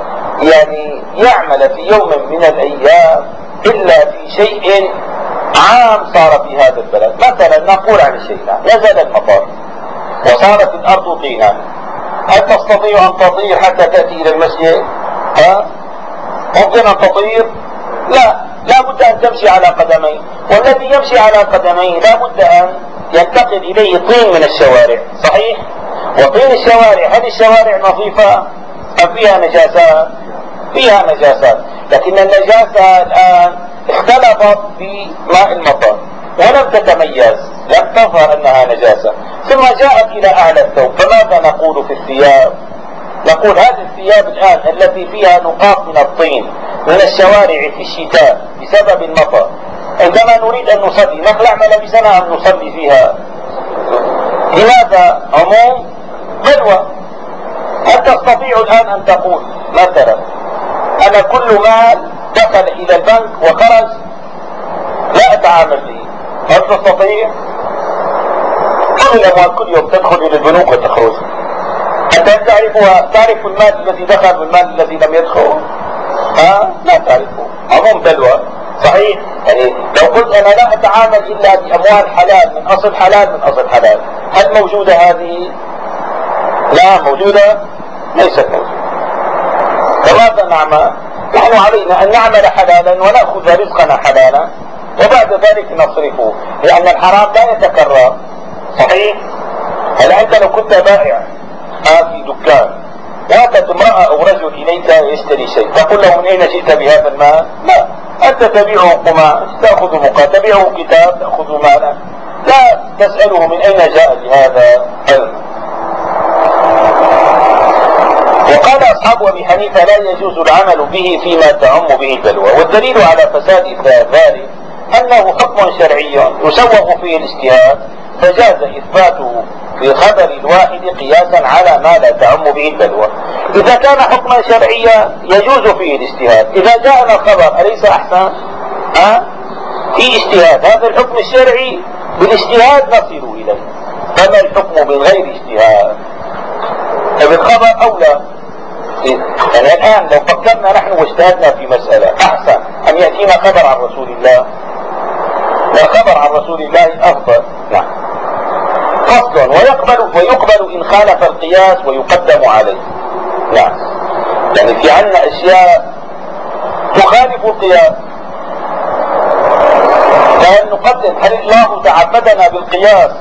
يعمل في يوم من الأيام إلا في شيء عام صار في هذا البلد. مثلا نقول عن الشيء، نزل المطر وصارت الأرض طينا، هل تستطيع أن تطير حتى تأتي إلى المسجد؟ ممكن أن تطير؟ لا بد أن تمشي على قدمين، والذي يمشي على قدمين لا بد أن ينتقل إليه طين من الشوارع، صحيح؟ وطين الشوارع، هل الشوارع نظيفة أم فيها نجاسات؟ فيها نجاسات، لكن النجاسة الآن اختلطت بماء المطر ولم تتميز، لم تظهر أنها نجاسة، ثم جاءت إلى أعلى الثوب. فماذا نقول في الثياب؟ نقول هذه الثياب الآن التي فيها نقاط من الطين من الشوارع في الشتاء بسبب المطر، عندما نريد أن نصلي نخلع ملابسنا أم نصلي فيها؟ لماذا؟ عموم بلوى. هل تستطيع الآن أن تقول مثلا أنا كل مال دخل إلى البنك وخرج لا أتعامل به؟ هل تستطيع؟ كل الأموال كل يوم تدخل إلى البنوك وتخرج، أنت تعرف المال الذي دخل والمال الذي لم يدخل؟ لا تعرفه. عموم بلوى، صحيح؟ يعني لو قلت أنا لا أتعامل إلا بأموال حلال من أصل حلال من أصل حلال، هل موجودة هذه؟ لا موجودة؟ ليست موجودة. فماذا نعمل؟ نحن علينا أن نعمل حلالا ونأخذ رزقنا حلالا وبعد ذلك نصرفه، لأن الحرام لا يتكرر، صحيح؟ هل أنت لو كنت بائع في دكان واتت امرأة أو رجل إليك يشتري شيء، تقول له من أين جئت بهذا المال؟ لا، أنت تبيعه قماش تأخذ مقابل، تبيعه كتاب تأخذ مالا، لا تسأله من أين جاء بهذا المال. وقال أصحاب أبي حنيفة لا يجوز العمل به فيما تعم به البلوى، والدليل على فساد ذلك أنه حكم شرعي يسوغ فيه الاجتهاد، فجاز إثباته في خبر الواحد قياسا على ما لا تعم به البلوى. إذا كان حكما شرعيا يجوز فيه الاجتهاد، إذا جاءنا الخبر أليس أحسن؟ في اجتهاد، هذا الحكم الشرعي بالاجتهاد نصل إليه، فما الحكم بالغير اجتهاد؟ فبالخبر أولى. يعني الآن لو فكرنا نحن واجتهدنا في مسألة أحسن أم يأتينا خبر عن رسول الله؟ والخبر عن رسول الله أفضل. نعم. فصل: ويقبل إن خالف القياس ويقدم عليه. نعم، يعني في عنا أشياء تخالف القياس فهل نقدم؟ هل الله تعبدنا بالقياس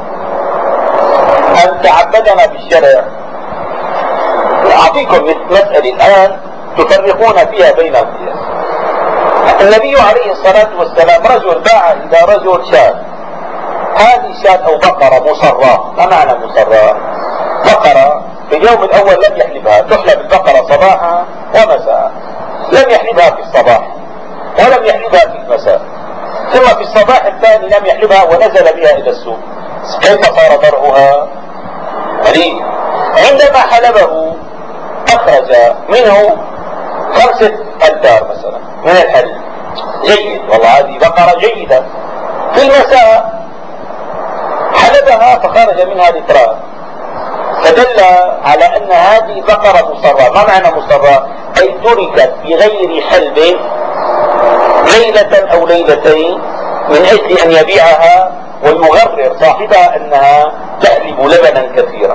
أم تعبدنا بالشرع؟ أعطيكم مسألة الآن تفرقون فيها بين القياس. النبي عليه الصلاة والسلام رجل باع إلى رجل شاة، هذه شاة أو بقرة مصراة. ما معنى مصراة؟ بقرة في اليوم الأول لم يحلبها، تحلب البقرة صباحا ومساء، لم يحلبها في الصباح ولم يحلبها في المساء، ثم في الصباح الثاني لم يحلبها ونزل بها إلى السوق. كيف صار درعها؟ قليل. عندما حلبه أخرج منه 5 أمتار مثلا من الحليب، جيد، والله هذه بقرة جيدة. في المساء حلبها فخرج منها لتران، فدل على أن هذه بقرة مصرة. ما معنى مصرة؟ أي تركت بغير حلب ليلة أو ليلتين من أجل أن يبيعها ويغرر صاحبها أنها تحلب لبنا كثيرا.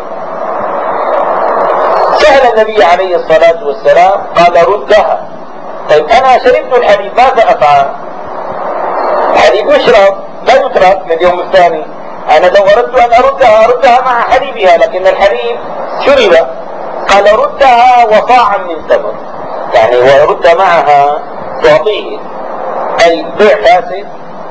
سأل النبي عليه الصلاة والسلام قال ردها. طيب أنا شربت الحليب ماذا أفعل؟ الحليب يشرب لا يترك لليوم الثاني. أنا لو أردت أن أردها مع حليبها، لكن الحليب شرب. قال ردها وصاعا من تمر، يعني وردها معها تعطيه أي بيع فاسد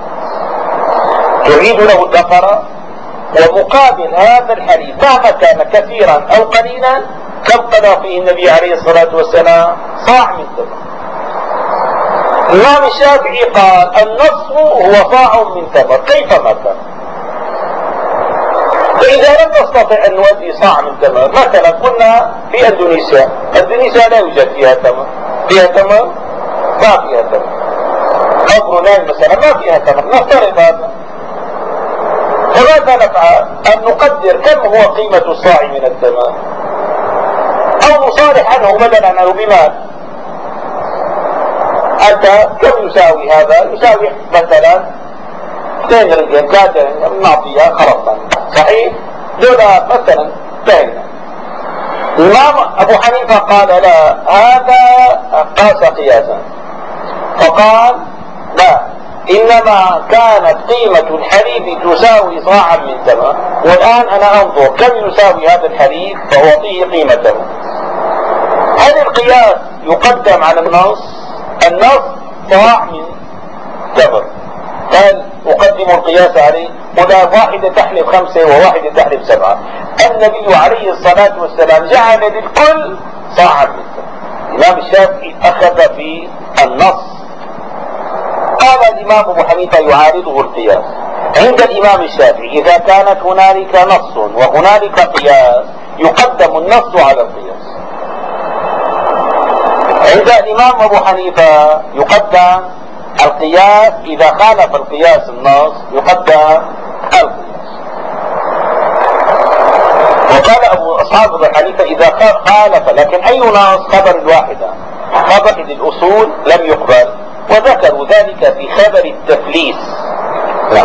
تريد له البقرة، ومقابل هذا الحليب مهما كان كثيرا أو قليلا كم قضى فيه النبي عليه الصلاة والسلام؟ صاع من تمر. الإمام الشافعي قال النصف هو صاع من تمر كيفما كان. فإذا لم نستطع أن نؤدي صاع من تمر، مثلا كنا في أندونيسيا لا يوجد فيها تمر. فيها تمر؟ ما فيها تمر. بروناي مثلا ما فيها تمر، نفترض هذا. فماذا نفعل؟ أن نقدر كم هو قيمة الصاع من التمر، أو نصالح عنه بدلا عنه بمال. أنت كم يساوي هذا؟ يساوي مثلا 2 رنجين 3 نعطيها خلصا، صحيح؟ دولار مثلا انتهينا. الإمام أبو حنيفة قال لا، هذا قاس قياسا، فقال لا، إنما كانت قيمة الحليب تساوي صاعا من تمر، والآن أنا أنظر كم يساوي هذا الحليب فأعطيه قيمته. هل القياس يقدم على النص صاع من تمر، هل أقدم القياس عليه؟ ولا واحدة تحلب 5 وواحدة تحلب 7. النبي عليه الصلاة والسلام جعل للكل صاعا من تمر. الإمام الشافعي أخذ في النص. قال الإمام أبو حنيفة يعارضه القياس. عند الإمام الشافعي إذا كانت هنالك نص وهنالك قياس يقدم النص على القياس. عند الإمام أبو حنيفة يقدم القياس، إذا خالف القياس النص يقدم القياس. وقال أصحاب أبو حنيفة إذا خالف، لكن أي نص؟ خبر الواحدة، خبر الأصول لم يقبل، وذكروا ذلك في خبر التفليس. لا.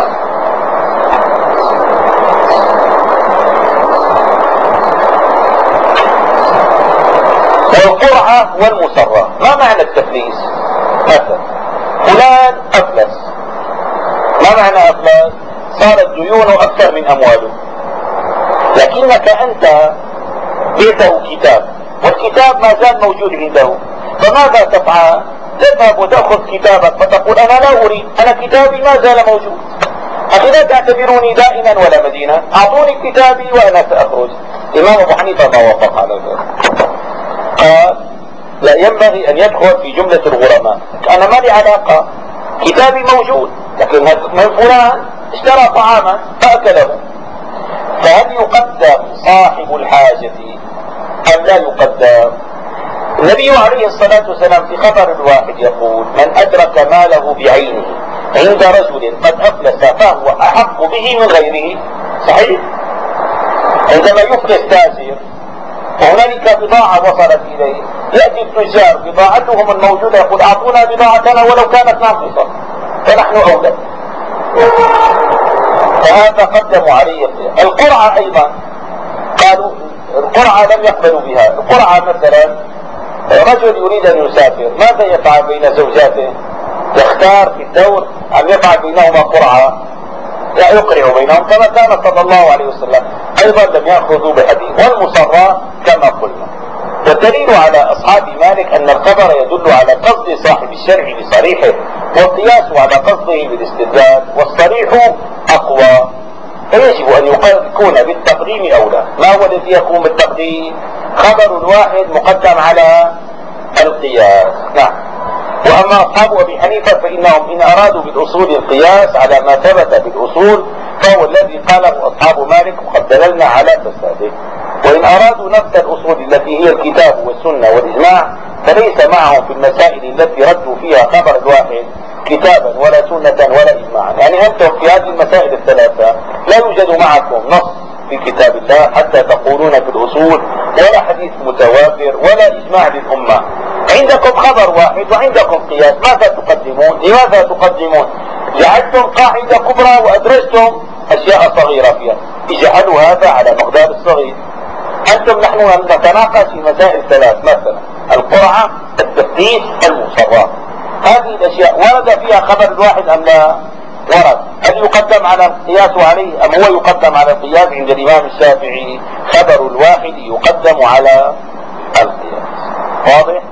والقرعة والمسرة، ما معنى التفليس؟ مثلا فلان أفلس، ما معنى أفلس؟ صارت ديونه أكثر من أمواله، لكنك أنت بيته كتاب والكتاب ما زال موجود عنده، فماذا تفعل؟ تذهب وتأخذ كتابك فتقول أنا لا أريد، أنا كتابي ما زال موجود، أخي لا تعتبروني دائما ولا مدينة، أعطوني كتابي وأنا سأخرج. الإمام أبو حنيفة ما وافق على ذلك، قال لا ينبغي أن يدخل في جملة الغرماء، أنا ما لي علاقة، كتابي موجود، لكن من فلان اشترى طعاما فأكله. فهل يقدم صاحب الحاجة أم لا يقدم؟ النبي عليه الصلاة والسلام في خبر الواحد يقول من أدرك ماله بعينه عند رجل قد أفلس فهو أحق به من غيره. صحيح؟ عندما يفلس تاجر وهنالك بضاعة وصلت إليه، يأتي التجار بضاعتهم الموجودة يقول أعطونا بضاعتنا ولو كانت ناقصة فنحن أولى. فهذا قدموا عليه القرعة. أيضا قالوا القرعة لم يقبلوا بها. القرعة مثلا رجل يريد أن يسافر، ماذا يفعل بين زوجاته؟ يختار في الدور أم يفعل بينهما قرعة؟ لا، يقرع بينهم كما كان صلى الله عليه وسلم. أيضا لم يأخذوا بحديث. والمصرى كما قلنا. والدليل على أصحاب مالك أن الخبر يدل على قصد صاحب الشرع بصريحه، والقياس على قصده بالاستدلال، والصريح أقوى، فيجب أن يكون بالتقديم أولى. ما هو الذي يكون بالتقديم؟ خبر الواحد مقدم على القياس. نعم. وأما أصحاب أبي حنيفة فإنهم إن أرادوا بالأصول القياس على ما ثبت بالأصول فهو الذي قاله أصحاب مالك وقد دللنا على فساده. وإن أرادوا نفس الأصول التي هي الكتاب والسنة والإجماع فليس معهم في المسائل التي ردوا فيها خبر الواحد كتابا ولا سنة ولا إجماعا. يعني أنتم في هذه المسائل الثلاثة لا يوجد معكم نص في كتاب الله حتى تقولون في الأصول، ولا حديث متواتر ولا إجماع للأمة. عندكم خبر واحد وعندكم قياس، ماذا تقدمون؟ لماذا تقدمون؟ جعلتم قاعدة كبرى وأدرجتم أشياء صغيرة فيها. اجعلوا هذا على مقدار الصغير. أنتم نحن نتناقش في مسائل ثلاث، مثلا القرعة، التفتيش، المصرات. هذه الأشياء ورد فيها خبر الواحد أم لا؟ ورد. هل يقدم على القياس عليه أم هو يقدم على القياس؟ عند الإمام الشافعي خبر الواحد يقدم على القياس. واضح؟